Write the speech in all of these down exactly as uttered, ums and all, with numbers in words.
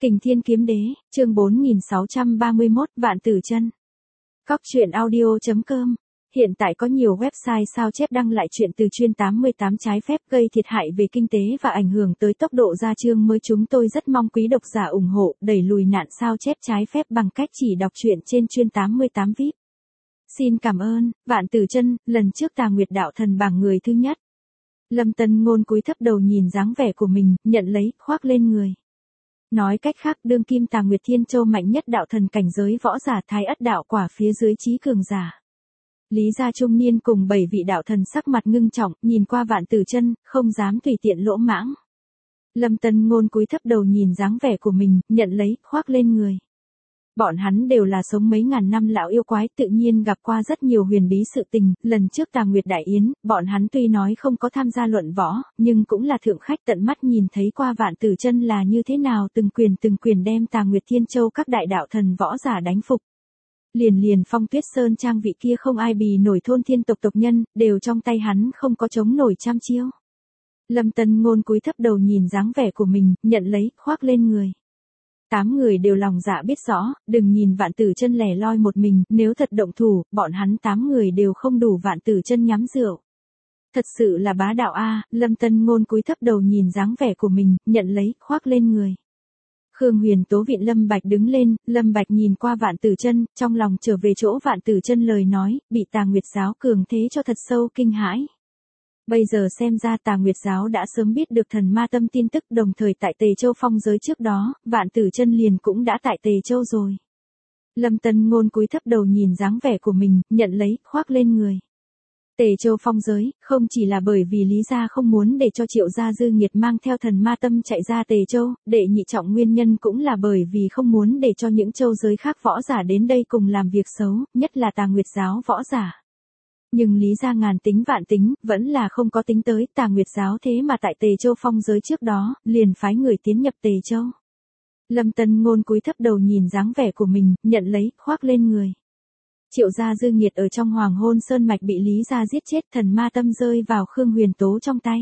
Kình Thiên Kiếm Đế, chương bốn nghìn sáu trăm ba mươi mốt, Vạn Tử Chân. Cóc truyện audio chấm com. Hiện tại có nhiều website sao chép đăng lại chuyện từ chuyên tám mươi tám trái phép gây thiệt hại về kinh tế và ảnh hưởng tới tốc độ ra chương mới. Chúng tôi rất mong quý độc giả ủng hộ, đẩy lùi nạn sao chép trái phép bằng cách chỉ đọc truyện trên chuyên tám mươi tám vi ai pi. Xin cảm ơn. Vạn Tử Chân, lần trước Tà Nguyệt đạo thần bảng người thứ nhất. Lâm Tân Ngôn cúi thấp đầu nhìn dáng vẻ của mình, nhận lấy, khoác lên người. Nói cách khác, đương kim Tà Nguyệt Thiên Châu mạnh nhất đạo thần cảnh giới võ giả Thái Ất đạo quả phía dưới chí cường giả. Lý gia trung niên cùng bảy vị đạo thần sắc mặt ngưng trọng, nhìn qua Vạn Tử Chân, không dám tùy tiện lỗ mãng. Lâm Tân Ngôn cúi thấp đầu nhìn dáng vẻ của mình, nhận lấy, khoác lên người. Bọn hắn đều là sống mấy ngàn năm lão yêu quái, tự nhiên gặp qua rất nhiều huyền bí sự tình. Lần trước Tà Nguyệt Đại Yến, bọn hắn tuy nói không có tham gia luận võ, nhưng cũng là thượng khách tận mắt nhìn thấy qua Vạn Tử Chân là như thế nào từng quyền từng quyền đem Tà Nguyệt Thiên Châu các đại đạo thần võ giả đánh phục. Liền liền Phong Tuyết Sơn trang vị kia không ai bì nổi thôn thiên tộc tộc nhân, đều trong tay hắn không có chống nổi trăm chiêu. Lâm Tân Ngôn cúi thấp đầu nhìn dáng vẻ của mình, nhận lấy, khoác lên người. Tám người đều lòng dạ biết rõ, đừng nhìn Vạn Tử Chân lẻ loi một mình, nếu thật động thủ, bọn hắn tám người đều không đủ Vạn Tử Chân nhắm rượu. Thật sự là bá đạo a. Lâm Tân Ngôn cúi thấp đầu nhìn dáng vẻ của mình, nhận lấy, khoác lên người. Khương Huyền Tố viện Lâm Bạch đứng lên, Lâm Bạch nhìn qua Vạn Tử Chân, trong lòng trở về chỗ Vạn Tử Chân lời nói, bị Tà Nguyệt giáo cường thế cho thật sâu kinh hãi. Bây giờ xem ra Tà Nguyệt giáo đã sớm biết được thần ma tâm tin tức, đồng thời tại Tề Châu phong giới trước đó, Vạn Tử Chân liền cũng đã tại Tề Châu rồi. Lâm Tân Ngôn cúi thấp đầu nhìn dáng vẻ của mình, nhận lấy, khoác lên người. Tề Châu phong giới, không chỉ là bởi vì Lý gia không muốn để cho Triệu gia dư nghiệt mang theo thần ma tâm chạy ra Tề Châu, đệ nhị trọng nguyên nhân cũng là bởi vì không muốn để cho những châu giới khác võ giả đến đây cùng làm việc xấu, nhất là Tà Nguyệt giáo võ giả. Nhưng Lý gia ngàn tính vạn tính, vẫn là không có tính tới Tà Nguyệt giáo, thế mà tại Tề Châu phong giới trước đó, liền phái người tiến nhập Tề Châu. Lâm Tân Ngôn cúi thấp đầu nhìn dáng vẻ của mình, nhận lấy, khoác lên người. Triệu gia dư nghiệt ở trong Hoàng Hôn Sơn mạch bị Lý gia giết chết, thần ma tâm rơi vào Khương Huyền Tố trong tay.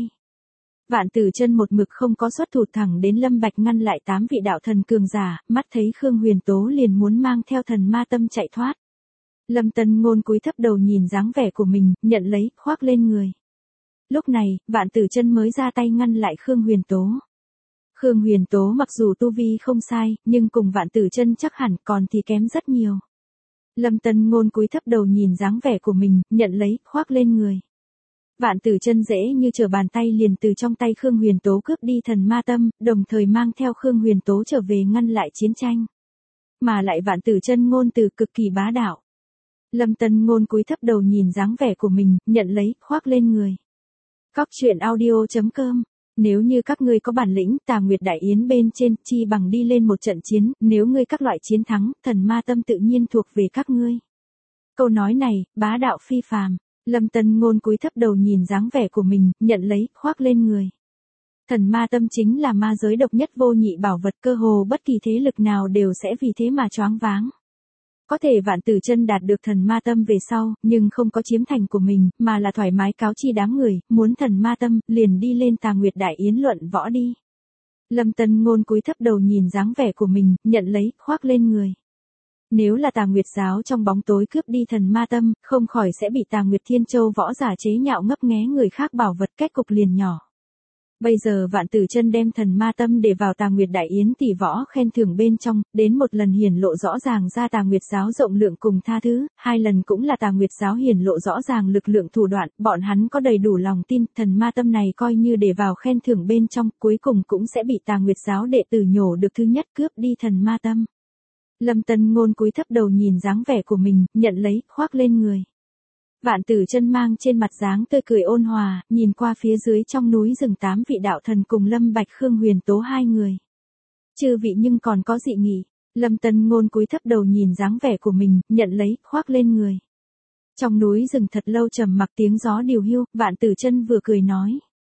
Vạn Tử Chân một mực không có xuất thủ, thẳng đến Lâm Bạch ngăn lại tám vị đạo thần cường giả, mắt thấy Khương Huyền Tố liền muốn mang theo thần ma tâm chạy thoát. Lâm Tân Ngôn cúi thấp đầu nhìn dáng vẻ của mình, nhận lấy, khoác lên người. Lúc này, Vạn Tử Chân mới ra tay ngăn lại Khương Huyền Tố. Khương Huyền Tố mặc dù tu vi không sai, nhưng cùng Vạn Tử Chân chắc hẳn còn thì kém rất nhiều. Lâm Tân Ngôn cúi thấp đầu nhìn dáng vẻ của mình, nhận lấy, khoác lên người. Vạn Tử Chân dễ như trở bàn tay liền từ trong tay Khương Huyền Tố cướp đi thần ma tâm, đồng thời mang theo Khương Huyền Tố trở về ngăn lại chiến tranh. Mà lại Vạn Tử Chân ngôn từ cực kỳ bá đạo. Lâm Tân Ngôn cúi thấp đầu nhìn dáng vẻ của mình, nhận lấy, khoác lên người. Cóc truyện audio chấm com. Nếu như các ngươi có bản lĩnh, Tà Nguyệt Đại Yến bên trên, chi bằng đi lên một trận chiến, nếu ngươi các loại chiến thắng, thần ma tâm tự nhiên thuộc về các ngươi. Câu nói này, bá đạo phi phàm. Lâm Tân Ngôn cúi thấp đầu nhìn dáng vẻ của mình, nhận lấy, khoác lên người. Thần ma tâm chính là ma giới độc nhất vô nhị bảo vật, cơ hồ bất kỳ thế lực nào đều sẽ vì thế mà choáng váng. Có thể Vạn Tử Chân đạt được thần ma tâm về sau, nhưng không có chiếm thành của mình, mà là thoải mái cáo chi đám người, muốn thần ma tâm, liền đi lên Tà Nguyệt Đại Yến luận võ đi. Lâm Tân Ngôn cúi thấp đầu nhìn dáng vẻ của mình, nhận lấy, khoác lên người. Nếu là Tà Nguyệt giáo trong bóng tối cướp đi thần ma tâm, không khỏi sẽ bị Tà Nguyệt Thiên Châu võ giả chế nhạo ngấp nghé người khác bảo vật, kết cục liền nhỏ. Bây giờ Vạn Tử Chân đem thần ma tâm để vào Tà Nguyệt Đại Yến tỷ võ khen thưởng bên trong, đến một lần hiển lộ rõ ràng ra Tà Nguyệt giáo rộng lượng cùng tha thứ, hai lần cũng là Tà Nguyệt giáo hiển lộ rõ ràng lực lượng thủ đoạn, bọn hắn có đầy đủ lòng tin, thần ma tâm này coi như để vào khen thưởng bên trong, cuối cùng cũng sẽ bị Tà Nguyệt giáo đệ tử nhổ được thứ nhất, cướp đi thần ma tâm. Lâm Tân Ngôn cúi thấp đầu nhìn dáng vẻ của mình, nhận lấy, khoác lên người. Vạn Tử Chân mang trên mặt dáng tươi cười ôn hòa, nhìn qua phía dưới trong núi rừng tám vị đạo thần cùng Lâm Bạch Khương Huyền Tố hai người. Chư vị nhưng còn có dị nghị. Lâm Tân Ngôn cúi thấp đầu nhìn dáng vẻ của mình, nhận lấy, khoác lên người. Trong núi rừng thật lâu trầm mặc, tiếng gió điều hiu, Vạn Tử Chân vừa cười nói.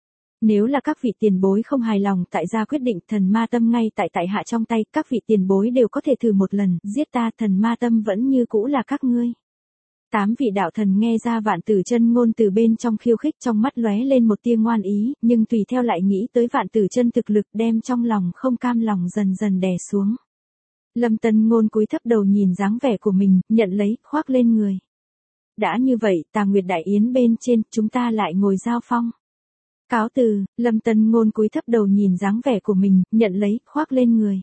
Nếu là các vị tiền bối không hài lòng tại gia quyết định, thần ma tâm ngay tại tại hạ trong tay, các vị tiền bối đều có thể thử một lần, giết ta, thần ma tâm vẫn như cũ là các ngươi. Tám vị đạo thần nghe ra Vạn Tử Chân ngôn từ bên trong khiêu khích, trong mắt lóe lên một tia ngoan ý, nhưng tùy theo lại nghĩ tới Vạn Tử Chân thực lực, đem trong lòng không cam lòng dần dần đè xuống. Lâm Tân Ngôn cúi thấp đầu nhìn dáng vẻ của mình, nhận lấy, khoác lên người. Đã như vậy, Tà Nguyệt Đại Yến bên trên, chúng ta lại ngồi giao phong. Cáo từ, Lâm Tân Ngôn cúi thấp đầu nhìn dáng vẻ của mình, nhận lấy, khoác lên người.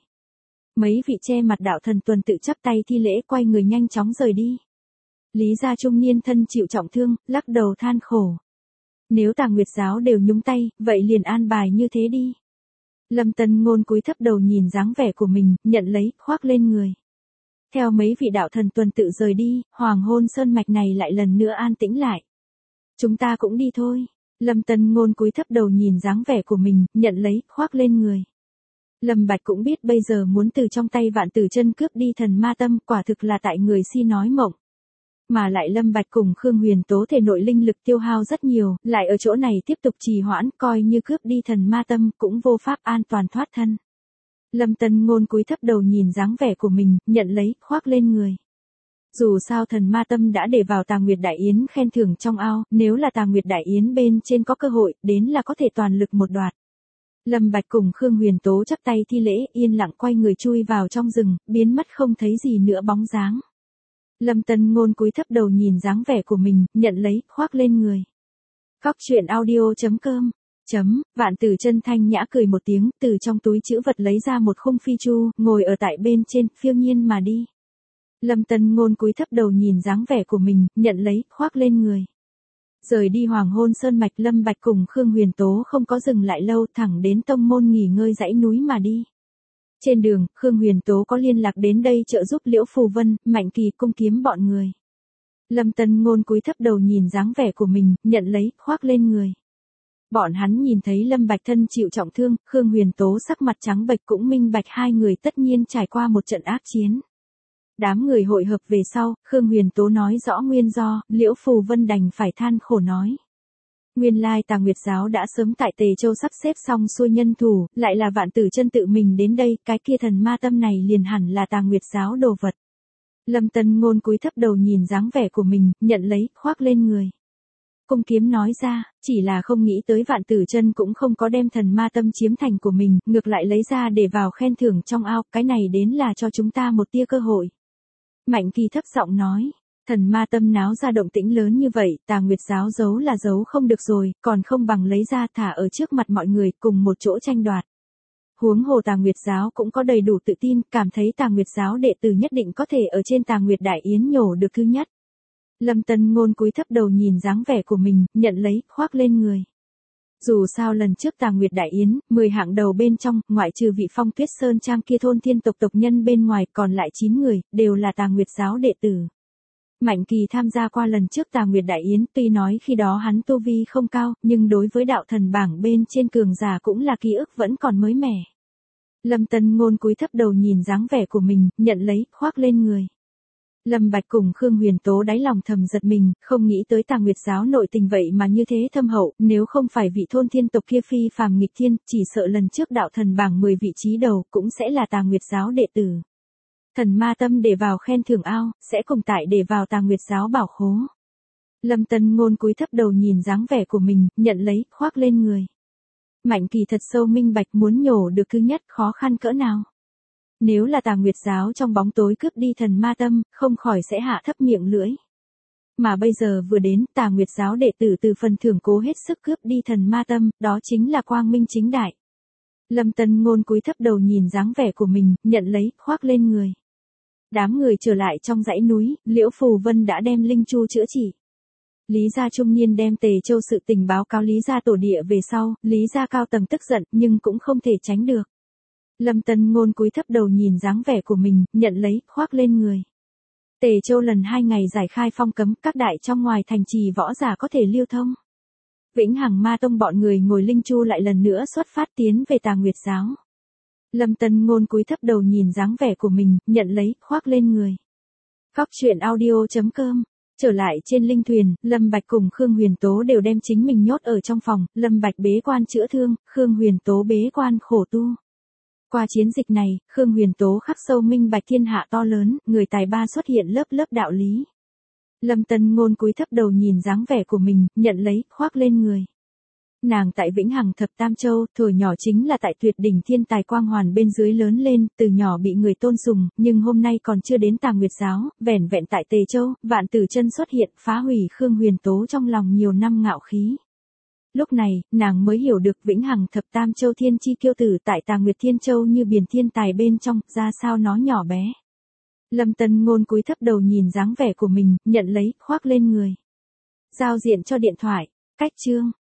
Mấy vị che mặt đạo thần tuần tự chắp tay thi lễ, quay người nhanh chóng rời đi. Lý gia trung niên thân chịu trọng thương, lắc đầu than khổ. Nếu Tà Nguyệt giáo đều nhúng tay, vậy liền an bài như thế đi. Lâm Tân Ngôn cúi thấp đầu nhìn dáng vẻ của mình, nhận lấy, khoác lên người. Theo mấy vị đạo thần tuần tự rời đi, Hoàng Hôn Sơn mạch này lại lần nữa an tĩnh lại. Chúng ta cũng đi thôi. Lâm Tân Ngôn cúi thấp đầu nhìn dáng vẻ của mình, nhận lấy, khoác lên người. Lâm Bạch cũng biết bây giờ muốn từ trong tay Vạn Tử Chân cướp đi thần ma tâm, quả thực là tại người si nói mộng. Mà lại Lâm Bạch cùng Khương Huyền Tố thể nội linh lực tiêu hao rất nhiều, lại ở chỗ này tiếp tục trì hoãn, coi như cướp đi thần ma tâm, cũng vô pháp an toàn thoát thân. Lâm Tân Ngôn cúi thấp đầu nhìn dáng vẻ của mình, nhận lấy, khoác lên người. Dù sao thần ma tâm đã để vào Tà Nguyệt Đại Yến khen thưởng trong ao, nếu là Tà Nguyệt Đại Yến bên trên có cơ hội, đến là có thể toàn lực một đoạt. Lâm Bạch cùng Khương Huyền Tố chắp tay thi lễ, yên lặng quay người chui vào trong rừng, biến mất không thấy gì nữa bóng dáng. Lâm Tân Ngôn cúi thấp đầu nhìn dáng vẻ của mình, nhận lấy, khoác lên người. Góc truyện audio chấm com chấm, Vạn Tử Chân thanh nhã cười một tiếng, từ trong túi trữ vật lấy ra một khung phi chu, ngồi ở tại bên trên, phiêu nhiên mà đi. Lâm Tân Ngôn cúi thấp đầu nhìn dáng vẻ của mình, nhận lấy, khoác lên người. Rời đi Hoàng Hôn Sơn mạch, Lâm Bạch cùng Khương Huyền Tố không có dừng lại lâu, thẳng đến tông môn nghỉ ngơi dãy núi mà đi. Trên đường, Khương Huyền Tố có liên lạc đến đây trợ giúp Liễu Phù Vân, Mạnh Kỳ Cung Kiếm bọn người. Lâm Tân Ngôn cúi thấp đầu nhìn dáng vẻ của mình, nhận lấy, khoác lên người. Bọn hắn nhìn thấy Lâm Bạch thân chịu trọng thương, Khương Huyền Tố sắc mặt trắng bệch cũng minh bạch hai người tất nhiên trải qua một trận ác chiến. Đám người hội hợp về sau, Khương Huyền Tố nói rõ nguyên do, Liễu Phù Vân đành phải than khổ nói. Nguyên lai Tà Nguyệt giáo đã sớm tại Tề Châu sắp xếp xong xuôi nhân thủ, lại là Vạn Tử Chân tự mình đến đây, cái kia thần ma tâm này liền hẳn là Tà Nguyệt giáo đồ vật. Lâm Tân Ngôn cúi thấp đầu nhìn dáng vẻ của mình, nhận lấy, khoác lên người. Cung Kiếm nói ra, chỉ là không nghĩ tới Vạn Tử Chân cũng không có đem thần ma tâm chiếm thành của mình, ngược lại lấy ra để vào khen thưởng trong ao, cái này đến là cho chúng ta một tia cơ hội. Mạnh Kỳ thấp giọng nói, thần ma tâm náo ra động tĩnh lớn như vậy, Tà Nguyệt giáo giấu là giấu không được rồi, còn không bằng lấy ra thả ở trước mặt mọi người, cùng một chỗ tranh đoạt. Huống hồ Tà Nguyệt giáo cũng có đầy đủ tự tin, cảm thấy Tà Nguyệt giáo đệ tử nhất định có thể ở trên Tà Nguyệt Đại Yến nhổ được thứ nhất. Lâm Tân Ngôn cúi thấp đầu nhìn dáng vẻ của mình, nhận lấy, khoác lên người. Dù sao lần trước Tà Nguyệt Đại Yến, mười hạng đầu bên trong, ngoại trừ vị Phong Tuyết Sơn Trang kia thôn thiên tộc tộc nhân bên ngoài, còn lại chín người, đều là Tà Nguyệt giáo đệ tử. Mạnh Kỳ tham gia qua lần trước Tà Nguyệt Đại Yến, tuy nói khi đó hắn tu vi không cao, nhưng đối với đạo thần bảng bên trên cường giả cũng là ký ức vẫn còn mới mẻ. Lâm Tân Ngôn cúi thấp đầu nhìn dáng vẻ của mình, nhận lấy, khoác lên người. Lâm Bạch cùng Khương Huyền Tố đáy lòng thầm giật mình, không nghĩ tới Tà Nguyệt giáo nội tình vậy mà như thế thâm hậu, nếu không phải vị thôn thiên tộc kia phi phàm nghịch thiên, chỉ sợ lần trước đạo thần bảng mười vị trí đầu cũng sẽ là Tà Nguyệt giáo đệ tử. Thần ma tâm để vào khen thưởng ao, sẽ cùng tại để vào Tà Nguyệt giáo bảo khố. Lâm Tân Ngôn cúi thấp đầu nhìn dáng vẻ của mình, nhận lấy, khoác lên người. Mạnh Kỳ thật sâu minh bạch muốn nhổ được thứ nhất khó khăn cỡ nào. Nếu là Tà Nguyệt giáo trong bóng tối cướp đi thần ma tâm, không khỏi sẽ hạ thấp miệng lưỡi. Mà bây giờ vừa đến, Tà Nguyệt giáo đệ tử từ phần thưởng cố hết sức cướp đi thần ma tâm, đó chính là quang minh chính đại. Lâm Tân Ngôn cúi thấp đầu nhìn dáng vẻ của mình, nhận lấy, khoác lên người. Đám người trở lại trong dãy núi, Liễu Phù Vân đã đem linh chu chữa trị. Lý gia trung niên đem Tề Châu sự tình báo cáo Lý gia tổ địa về sau, Lý gia cao tầng tức giận, nhưng cũng không thể tránh được. Lâm Tân Ngôn cúi thấp đầu nhìn dáng vẻ của mình, nhận lấy, khoác lên người. Tề Châu lần hai ngày giải khai phong cấm, các đại trong ngoài thành trì võ giả có thể lưu thông. Vĩnh Hằng Ma Tông bọn người ngồi linh chu lại lần nữa xuất phát tiến về Tà Nguyệt giáo. Lâm Tân Ngôn cúi thấp đầu nhìn dáng vẻ của mình, nhận lấy, khoác lên người. Góc truyện audio chấm com. Trở lại trên linh thuyền, Lâm Bạch cùng Khương Huyền Tố đều đem chính mình nhốt ở trong phòng, Lâm Bạch bế quan chữa thương, Khương Huyền Tố bế quan khổ tu. Qua chiến dịch này, Khương Huyền Tố khắc sâu minh bạch thiên hạ to lớn, người tài ba xuất hiện lớp lớp đạo lý. Lâm Tân Ngôn cúi thấp đầu nhìn dáng vẻ của mình, nhận lấy, khoác lên người. Nàng tại Vĩnh Hằng Thập Tam Châu, thuở nhỏ chính là tại tuyệt đỉnh thiên tài quang hoàn bên dưới lớn lên, từ nhỏ bị người tôn sùng, nhưng hôm nay còn chưa đến Tà Nguyệt giáo, vẻn vẹn tại Tề Châu, Vạn Tử Chân xuất hiện, phá hủy Khương Huyền Tố trong lòng nhiều năm ngạo khí. Lúc này, nàng mới hiểu được Vĩnh Hằng Thập Tam Châu thiên chi kiêu tử tại Tà Nguyệt Thiên Châu như biển thiên tài bên trong, ra sao nó nhỏ bé. Lâm Tân Ngôn cúi thấp đầu nhìn dáng vẻ của mình, nhận lấy, khoác lên người. Giao diện cho điện thoại, cách chương.